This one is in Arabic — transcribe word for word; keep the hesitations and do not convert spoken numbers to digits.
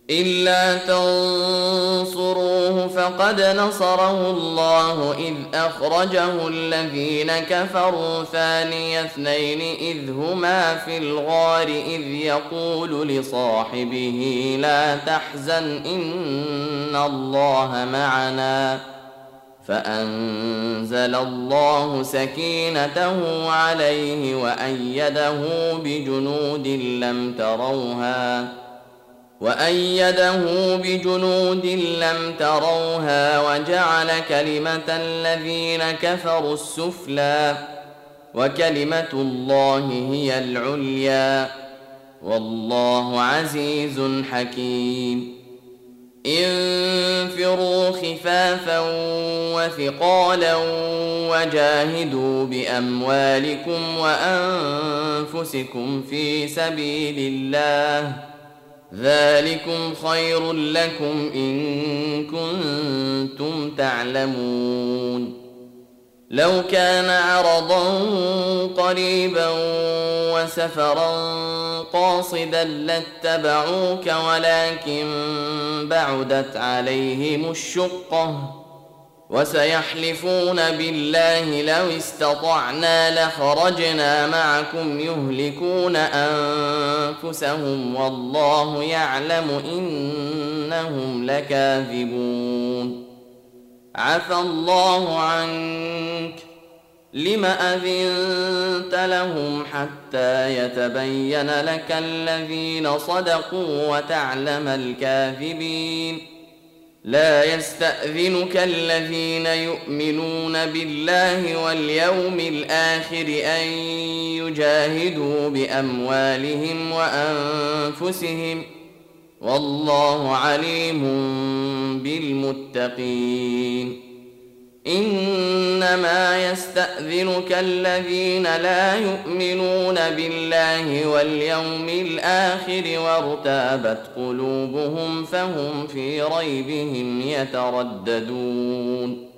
إلا تنصروه فقد نصره الله إذ أخرجه الذين كفروا ثاني اثنين إذ هما في الغار إذ يقول لصاحبه لا تحزن إن الله معنا فأنزل الله سكينته عليه وأيده بجنود لم تروها وأيده بجنود لم تروها وجعل كلمة الذين كفروا السفلى وكلمة الله هي العليا والله عزيز حكيم انفروا خفافا وثقالا وجاهدوا بأموالكم وأنفسكم في سبيل الله ذلكم خير لكم إن كنتم تعلمون لو كان عرضا قريبا وسفرا قاصدا لاتبعوك ولكن بعدت عليهم الشقة وسيحلفون بالله لو استطعنا لخرجنا معكم يهلكون أنفسهم والله يعلم إنهم لكاذبون عفى الله عنك لم أذنت لهم حتى يتبين لك الذين صدقوا وتعلم الكاذبين لا يستأذنك الذين يؤمنون بالله واليوم الآخر أن يجاهدوا بأموالهم وأنفسهم والله عليم بالمتقين إنما يستأذنك الذين لا يؤمنون بالله واليوم الآخر وارتابت قلوبهم فهم في ريبهم يترددون